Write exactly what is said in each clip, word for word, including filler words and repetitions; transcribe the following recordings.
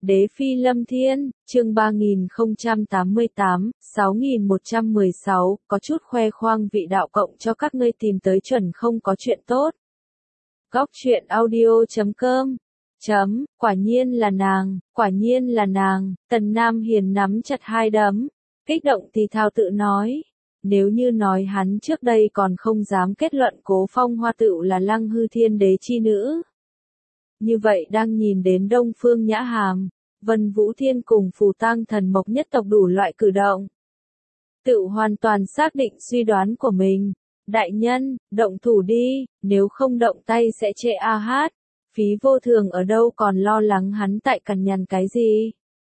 Đế Phi Lâm Thiên, chương ba nghìn không trăm tám mươi tám, sáu nghìn một trăm mười sáu, có chút khoe khoang vị đạo cộng cho các ngươi tìm tới chuẩn không có chuyện tốt. Góc truyện audio chấm com Chấm, quả nhiên là nàng, quả nhiên là nàng, Tần Nam Hiền nắm chặt hai đấm, kích động thì thào tự nói. Nếu như nói hắn trước đây còn không dám kết luận Cố Phong Hoa tựu là Lăng Hư Thiên Đế chi nữ. Như vậy đang nhìn đến Đông Phương Nhã Hàm, Vân Vũ Thiên cùng Phù Tang Thần Mộc nhất tộc đủ loại cử động. Tựu hoàn toàn xác định suy đoán của mình. Đại nhân, động thủ đi, nếu không động tay sẽ trễ a hát. Phí Vô Thường ở đâu còn lo lắng hắn tại cằn nhằn cái gì.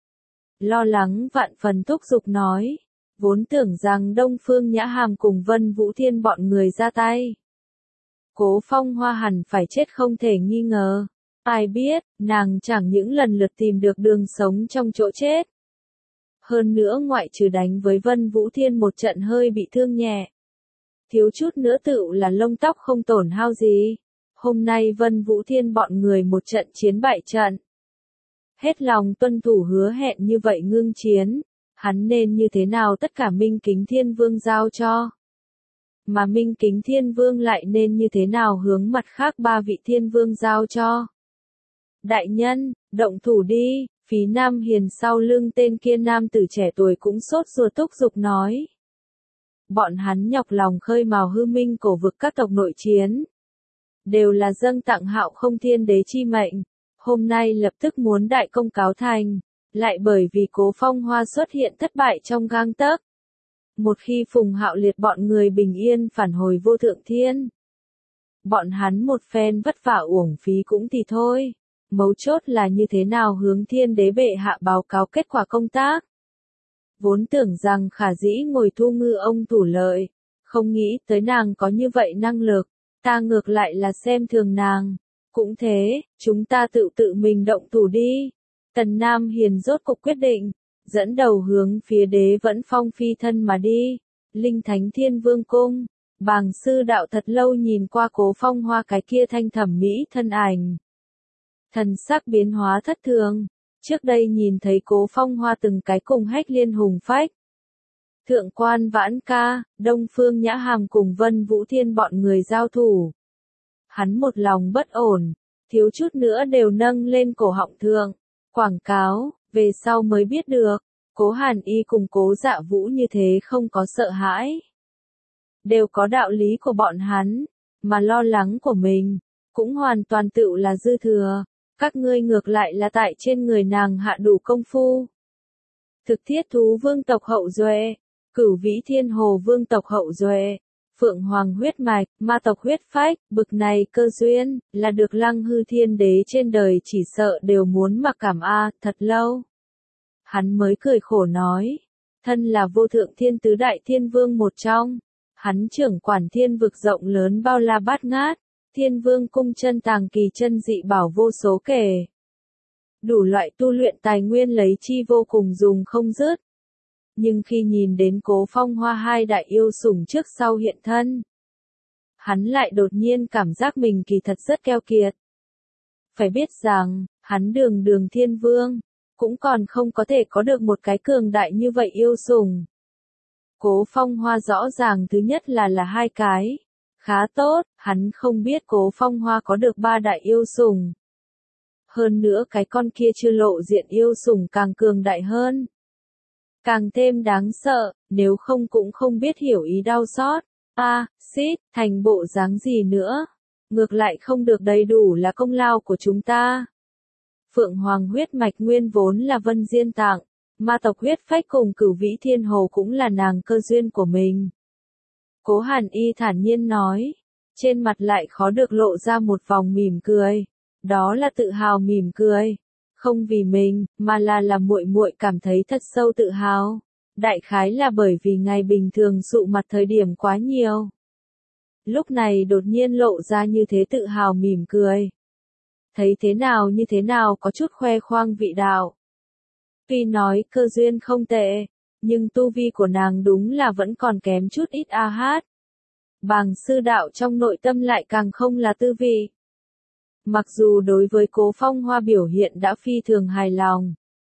Lo lắng vạn phần thúc giục nói. Vốn tưởng rằng Đông Phương Nhã Hàm cùng Vân Vũ Thiên bọn người ra tay. Cố Phong Hoa hẳn phải chết không thể nghi ngờ. Ai biết, nàng chẳng những lần lượt tìm được đường sống trong chỗ chết. Hơn nữa ngoại trừ đánh với Vân Vũ Thiên một trận hơi bị thương nhẹ. Thiếu chút nữa tựu là lông tóc không tổn hao gì. Hôm nay Vân Vũ Thiên bọn người một trận chiến bại trận. Hết lòng tuân thủ hứa hẹn như vậy ngưng chiến. Hắn nên như thế nào tất cả Minh Kính Thiên Vương giao cho. Mà Minh Kính Thiên Vương lại nên như thế nào hướng mặt khác ba vị Thiên Vương giao cho. Đại nhân, động thủ đi, Phí Nam Hiền sau lưng tên kia nam tử trẻ tuổi cũng sốt ruột thúc giục nói. Bọn hắn nhọc lòng khơi mào hư minh cổ vực các tộc nội chiến. Đều là dâng tặng Hạo Không Thiên Đế chi mệnh. Hôm nay lập tức muốn đại công cáo thành. Lại bởi vì Cố Phong Hoa xuất hiện thất bại trong gang tấc. Một khi Phùng Hạo Liệt bọn người bình yên phản hồi Vô Thượng Thiên. Bọn hắn một phen vất vả uổng phí cũng thì thôi. Mấu chốt là như thế nào hướng Thiên Đế bệ hạ báo cáo kết quả công tác. Vốn tưởng rằng khả dĩ ngồi thu ngư ông thủ lợi. Không nghĩ tới nàng có như vậy năng lực. Ta ngược lại là xem thường nàng. Cũng thế, chúng ta tự tự mình động thủ đi. Tần Nam Hiền rốt cục quyết định, dẫn đầu hướng phía Đế Vẫn Phong phi thân mà đi. Linh Thánh Thiên Vương Cung, Bàng sư đạo thật lâu nhìn qua Cố Phong Hoa cái kia thanh thẩm mỹ thân ảnh. Thần sắc biến hóa thất thường, trước đây nhìn thấy Cố Phong Hoa từng cái cùng hách liên hùng phách. Thượng quan Vãn Ca, Đông Phương Nhã Hàm cùng Vân Vũ Thiên bọn người giao thủ. Hắn một lòng bất ổn, thiếu chút nữa đều nâng lên cổ họng thượng. Quảng cáo, về sau mới biết được, Cố Hàn Y cùng Cố Dạ Vũ như thế không có sợ hãi. Đều có đạo lý của bọn hắn, mà lo lắng của mình, cũng hoàn toàn tựu là dư thừa. Các ngươi ngược lại là tại trên người nàng hạ đủ công phu. Thực Thiết Thú Vương tộc hậu duệ, Cửu Vĩ Thiên Hồ Vương tộc hậu duệ, Phượng Hoàng huyết mạch, Ma tộc huyết phách, bực này cơ duyên, là được Lăng Hư Thiên Đế trên đời chỉ sợ đều muốn mặc cảm a, thật lâu. Hắn mới cười khổ nói, thân là Vô Thượng Thiên Tứ Đại Thiên Vương một trong, hắn trưởng quản thiên vực rộng lớn bao la bát ngát, Thiên Vương cung chân tàng kỳ chân dị bảo vô số kể. Đủ loại tu luyện tài nguyên lấy chi vô cùng dùng không dứt. Nhưng khi nhìn đến Cố Phong Hoa hai đại yêu sủng trước sau hiện thân, hắn lại đột nhiên cảm giác mình kỳ thật rất keo kiệt. Phải biết rằng, hắn đường đường thiên vương, cũng còn không có thể có được một cái cường đại như vậy yêu sủng. Cố Phong Hoa rõ ràng thứ nhất là là hai cái. Khá tốt, hắn không biết Cố Phong Hoa có được ba đại yêu sủng. Hơn nữa cái con kia chưa lộ diện yêu sủng càng cường đại hơn. Càng thêm đáng sợ, nếu không cũng không biết hiểu ý đau xót. A, à, xít, thành bộ dáng gì nữa. Ngược lại không được đầy đủ là công lao của chúng ta. Phượng Hoàng huyết mạch nguyên vốn là Vân Diên tặng. Ma tộc huyết phách cùng Cửu Vĩ Thiên Hồ cũng là nàng cơ duyên của mình. Cố Hàn Y thản nhiên nói. Trên mặt lại khó được lộ ra một vòng mỉm cười. Đó là tự hào mỉm cười. Không vì mình, mà là là muội muội cảm thấy thật sâu tự hào. Đại khái là bởi vì ngày bình thường sụ mặt thời điểm quá nhiều. Lúc này đột nhiên lộ ra như thế tự hào mỉm cười. Thấy thế nào như thế nào có chút khoe khoang vị đạo. Tuy nói cơ duyên không tệ, nhưng tu vi của nàng đúng là vẫn còn kém chút ít a hát. Bàng sư đạo trong nội tâm lại càng không là tư vị. Mặc dù đối với Cố Phong Hoa biểu hiện đã phi thường hài lòng,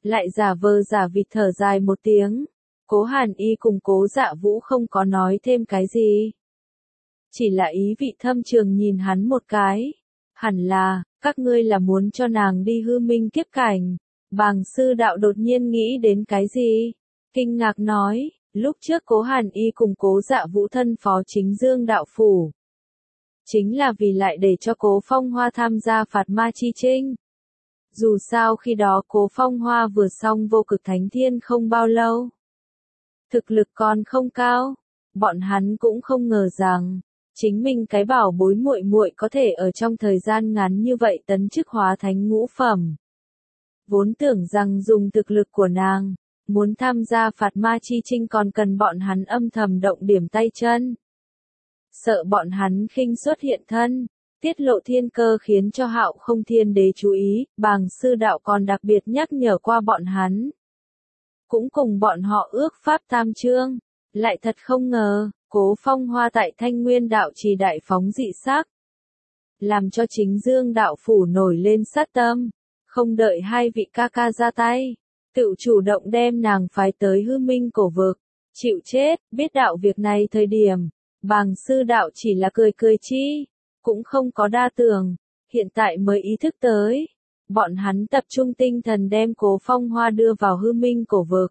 lại giả vờ giả vịt thở dài một tiếng. Cố Hàn Y cùng Cố Dạ Vũ không có nói thêm cái gì. Chỉ là ý vị thâm trường nhìn hắn một cái. Hẳn là, các ngươi là muốn cho nàng đi hư minh kiếp cảnh. Bàng sư đạo đột nhiên nghĩ đến cái gì? Kinh ngạc nói, lúc trước Cố Hàn Y cùng Cố Dạ Vũ thân phó chính dương đạo phủ. Chính là vì lại để cho Cố Phong Hoa tham gia phạt ma chi trinh. Dù sao khi đó Cố Phong Hoa vừa xong vô cực thánh thiên không bao lâu. Thực lực còn không cao, bọn hắn cũng không ngờ rằng, chính mình cái bảo bối muội muội có thể ở trong thời gian ngắn như vậy tấn chức hóa thánh ngũ phẩm. Vốn tưởng rằng dùng thực lực của nàng, muốn tham gia phạt ma chi trinh còn cần bọn hắn âm thầm động điểm tay chân. Sợ bọn hắn khinh suất hiện thân, tiết lộ thiên cơ khiến cho Hạo Không Thiên Đế chú ý, Bàng sư đạo còn đặc biệt nhắc nhở qua bọn hắn. Cũng cùng bọn họ ước pháp tam chương, lại thật không ngờ, Cố Phong Hoa tại Thanh Nguyên đạo trì đại phóng dị sắc. Làm cho chính dương đạo phủ nổi lên sát tâm, không đợi hai vị ca ca ra tay, tự chủ động đem nàng phái tới hư minh cổ vực, chịu chết, biết đạo việc này thời điểm, Bàng sư đạo chỉ là cười cười chi, cũng không có đa tưởng, hiện tại mới ý thức tới. Bọn hắn tập trung tinh thần đem Cố Phong Hoa đưa vào hư minh cổ vực.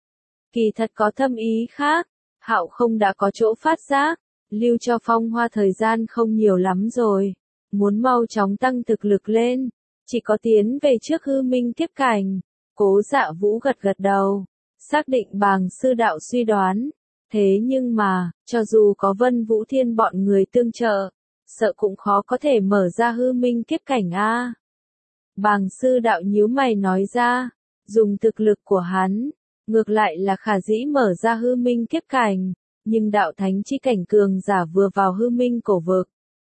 Kỳ thật có thâm ý khác, Hạo không đã có chỗ phát giác, lưu cho Phong Hoa thời gian không nhiều lắm rồi, muốn mau chóng tăng thực lực lên, chỉ có tiến về trước hư minh kiếp cảnh. Cố Dạ Vũ gật gật đầu, xác định Bàng sư đạo suy đoán, thế nhưng mà, cho dù có Vân Vũ Thiên bọn người tương trợ, sợ cũng khó có thể mở ra hư minh kiếp cảnh a. Bàng sư đạo nhíu mày nói ra, dùng thực lực của hắn, ngược lại là khả dĩ mở ra hư minh kiếp cảnh, nhưng đạo thánh chi cảnh cường giả vừa vào hư minh cổ vực.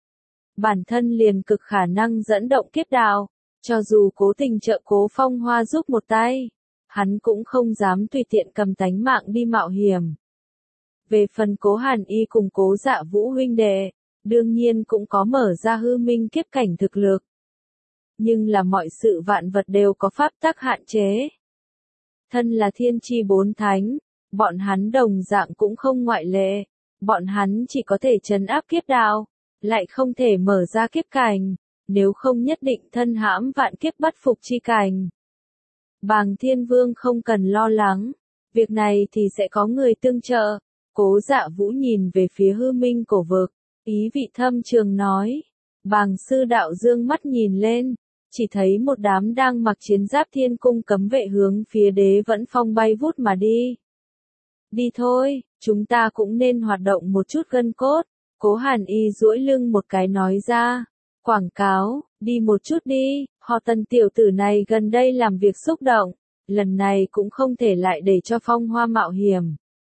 Bản thân liền cực khả năng dẫn động kiếp đạo, cho dù cố tình trợ Cố Phong Hoa giúp một tay, hắn cũng không dám tùy tiện cầm tánh mạng đi mạo hiểm. Về phần Cố Hàn Y cùng Cố Dạ Vũ huynh đệ, đương nhiên cũng có mở ra hư minh kiếp cảnh thực lực. Nhưng là mọi sự vạn vật đều có pháp tắc hạn chế. Thân là thiên chi bốn thánh, bọn hắn đồng dạng cũng không ngoại lệ, bọn hắn chỉ có thể trấn áp kiếp đạo, lại không thể mở ra kiếp cảnh, nếu không nhất định thân hãm vạn kiếp bất phục chi cảnh. Bàng Thiên Vương không cần lo lắng, việc này thì sẽ có người tương trợ. Cố Dạ Vũ nhìn về phía hư minh cổ vực, ý vị thâm trường nói. Bàng sư đạo dương mắt nhìn lên, chỉ thấy một đám đang mặc chiến giáp thiên cung cấm vệ hướng phía Đế Vẫn Phong bay vút mà đi. Đi thôi, chúng ta cũng nên hoạt động một chút gân cốt. Cố Hàn Y duỗi lưng một cái nói ra. Quảng cáo, đi một chút đi, họ Tần tiểu tử này gần đây làm việc xúc động, lần này cũng không thể lại để cho Phong Hoa mạo hiểm.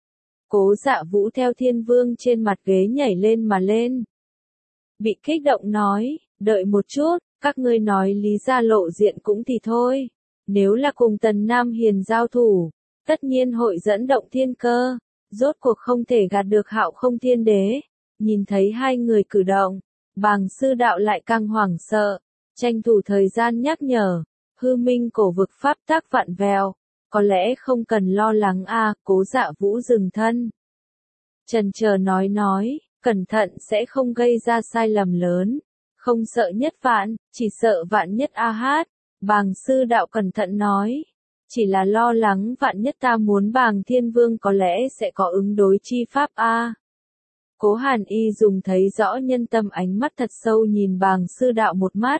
Cố Dạ Vũ theo Thiên Vương trên mặt ghế nhảy lên mà lên. Bị kích động nói, đợi một chút, các ngươi nói lý ra lộ diện cũng thì thôi. Nếu là cùng Tần Nam Hiền giao thủ, tất nhiên hội dẫn động thiên cơ, rốt cuộc không thể gạt được Hạo Không Thiên Đế. Nhìn thấy hai người cử động, Bàng sư đạo lại càng hoảng sợ, tranh thủ thời gian nhắc nhở, hư minh cổ vực pháp tác vạn vẹo, có lẽ không cần lo lắng a. Cố Dạ Vũ dừng thân. Chần chờ nói nói, cẩn thận sẽ không gây ra sai lầm lớn, không sợ nhất vạn, chỉ sợ vạn nhất a hát. Bàng sư đạo cẩn thận nói, chỉ là lo lắng vạn nhất ta muốn Bàng Thiên Vương có lẽ sẽ có ứng đối chi pháp a. Cố Hàn Y dùng thấy rõ nhân tâm ánh mắt thật sâu nhìn Bàng sư đạo một mắt.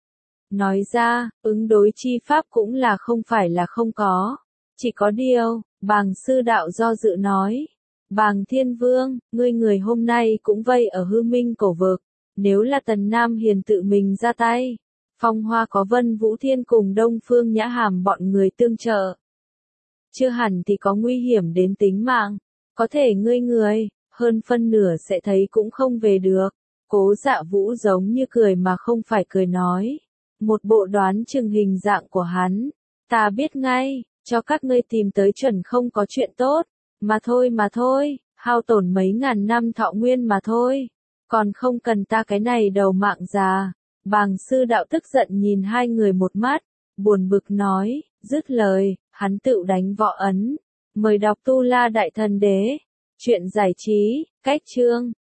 Nói ra, ứng đối chi pháp cũng là không phải là không có. Chỉ có điều, Bàng sư đạo do dự nói. Bàng Thiên Vương, ngươi người hôm nay cũng vây ở hư minh cổ vực. Nếu là Tần Nam Hiền tự mình ra tay, Phong Hoa có Vân Vũ Thiên cùng Đông Phương Nhã Hàm bọn người tương trợ. Chưa hẳn thì có nguy hiểm đến tính mạng. Có thể ngươi người, hơn phân nửa sẽ thấy cũng không về được. Cố Dạ Vũ giống như cười mà không phải cười nói. Một bộ đoán chừng hình dạng của hắn. Ta biết ngay, cho các ngươi tìm tới chuẩn không có chuyện tốt. Mà thôi mà thôi, hao tổn mấy ngàn năm thọ nguyên mà thôi. Còn không cần ta cái này đầu mạng già. Bàng sư đạo tức giận nhìn hai người một mắt, buồn bực nói, Dứt lời, hắn tự đánh võ ấn. Mời đọc Tu La Đại Thần Đế. Chuyện giải trí, cách chương.